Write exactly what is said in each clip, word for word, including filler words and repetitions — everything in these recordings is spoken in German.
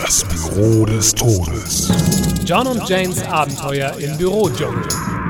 Das Büro des Todes. John und Janes Abenteuer im Bürodschungel.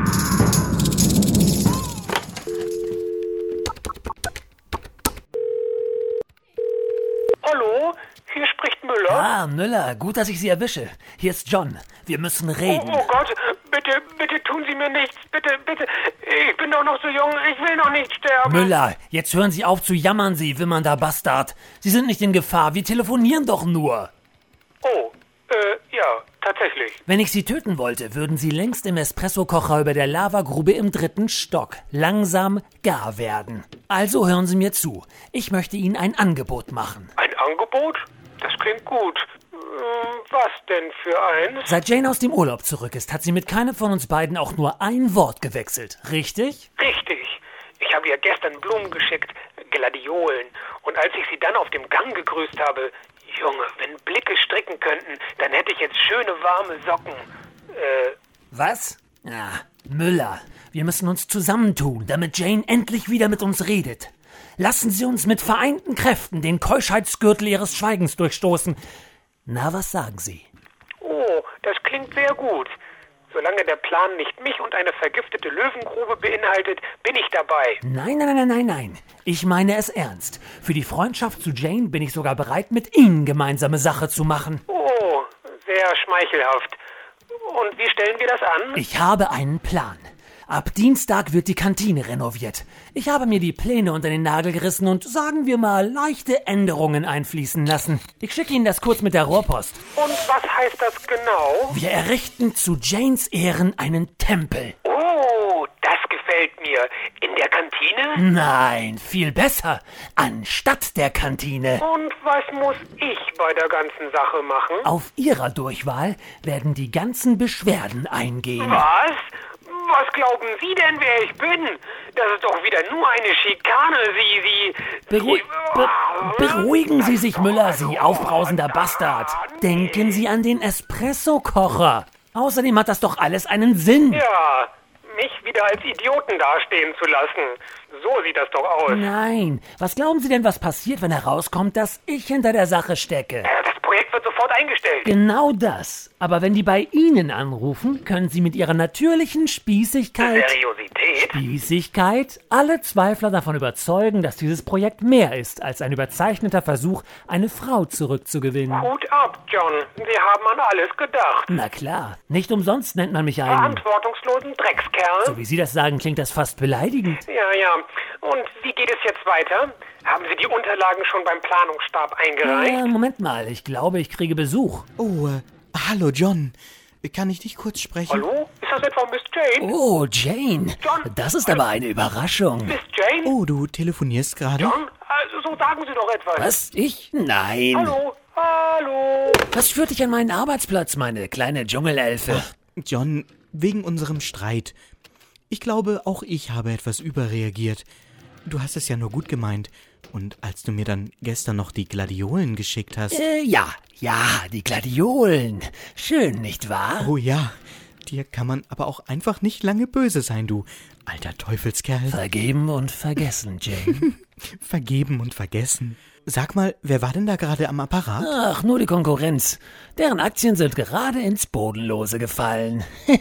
Hallo, hier spricht Müller. Ah, Müller, gut, dass ich Sie erwische. Hier ist John. Wir müssen reden. Oh, oh Gott, bitte, bitte tun Sie mir nichts. Bitte, bitte. Ich bin doch noch so jung, ich will noch nicht sterben. Müller, jetzt hören Sie auf zu jammern, Sie wimmernder Bastard. Sie sind nicht in Gefahr, wir telefonieren doch nur. Oh, äh, ja, tatsächlich. Wenn ich Sie töten wollte, würden Sie längst im Espressokocher über der Lavagrube im dritten Stock langsam gar werden. Also hören Sie mir zu. Ich möchte Ihnen ein Angebot machen. Ein Angebot? Das klingt gut. Hm, was denn für eins? Seit Jane aus dem Urlaub zurück ist, hat sie mit keinem von uns beiden auch nur ein Wort gewechselt. Richtig? Richtig. Ich habe ihr gestern Blumen geschickt, Gladiolen. Und als ich sie dann auf dem Gang gegrüßt habe, Junge, wenn Blicke stricken könnten, dann hätte ich jetzt schöne warme Socken. Äh, Was? Ja, Müller, wir müssen uns zusammentun, damit Jane endlich wieder mit uns redet. Lassen Sie uns mit vereinten Kräften den Keuschheitsgürtel Ihres Schweigens durchstoßen. Na, was sagen Sie? oh, das klingt sehr gut. Solange der Plan nicht mich und eine vergiftete Löwengrube beinhaltet, bin ich dabei. Nein, nein, nein, nein, nein. Ich meine es ernst. Für die Freundschaft zu Jane bin ich sogar bereit, mit Ihnen gemeinsame Sache zu machen. Oh, sehr schmeichelhaft. Und wie stellen wir das an? Ich habe einen Plan. Ab Dienstag wird die Kantine renoviert. Ich habe mir die Pläne unter den Nagel gerissen und, sagen wir mal, leichte Änderungen einfließen lassen. Ich schicke Ihnen das kurz mit der Rohrpost. Und was heißt das genau? Wir errichten zu Janes Ehren einen Tempel. Oh, das gefällt mir. In der Kantine? Nein, viel besser. Anstatt der Kantine. Und was muss ich bei der ganzen Sache machen? Auf Ihrer Durchwahl werden die ganzen Beschwerden eingehen. Was? Was glauben Sie denn, wer ich bin? Das ist doch wieder nur eine Schikane, Sie, Sie... Beru be beruhigen Sie sich, Müller, Sie aufbrausender Bastard. Denken Sie an den Espressokocher. Außerdem hat das doch alles einen Sinn. Ja, mich wieder als Idioten dastehen zu lassen. So sieht das doch aus. Nein, was glauben Sie denn, was passiert, wenn herauskommt, dass ich hinter der Sache stecke? Äh, Das Projekt wird sofort eingestellt. Genau das. Aber wenn die bei Ihnen anrufen, können Sie mit Ihrer natürlichen Spießigkeit... Seriosität? Spießigkeit alle Zweifler davon überzeugen, dass dieses Projekt mehr ist als ein überzeichneter Versuch, eine Frau zurückzugewinnen. Hut ab, John. Sie haben an alles gedacht. Na klar, nicht umsonst nennt man mich einen... Verantwortungslosen Dreckskerl. So wie Sie das sagen, klingt das fast beleidigend. Ja, ja. Und wie geht es jetzt weiter? Haben Sie die Unterlagen schon beim Planungsstab eingereicht? Äh, Moment mal, ich glaube, ich kriege Besuch. Oh, äh, hallo John. Kann ich dich kurz sprechen? Hallo? Ist das etwa Miss Jane? Oh, Jane, John. das ist aber eine Überraschung. Miss Jane? Oh, du telefonierst gerade? John? Also, so sagen Sie doch etwas. Was? Ich? Nein. Hallo? Hallo? Was führt dich an meinen Arbeitsplatz, meine kleine Dschungelelfe? John, wegen unserem Streit. Ich glaube, auch ich habe etwas überreagiert. Du hast es ja nur gut gemeint. Und als du mir dann gestern noch die Gladiolen geschickt hast... Äh, ja, ja, die Gladiolen. Schön, nicht wahr? Oh ja, dir kann man aber auch einfach nicht lange böse sein, du alter Teufelskerl. Vergeben und vergessen, Jane. Vergeben und vergessen. Sag mal, wer war denn da gerade am Apparat? Ach, nur die Konkurrenz. Deren Aktien sind gerade ins Bodenlose gefallen.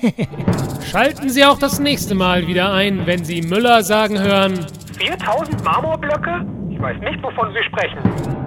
Schalten Sie auch das nächste Mal wieder ein, wenn Sie Müller sagen hören: viertausend Marmorblöcke? Ich weiß nicht, wovon Sie sprechen.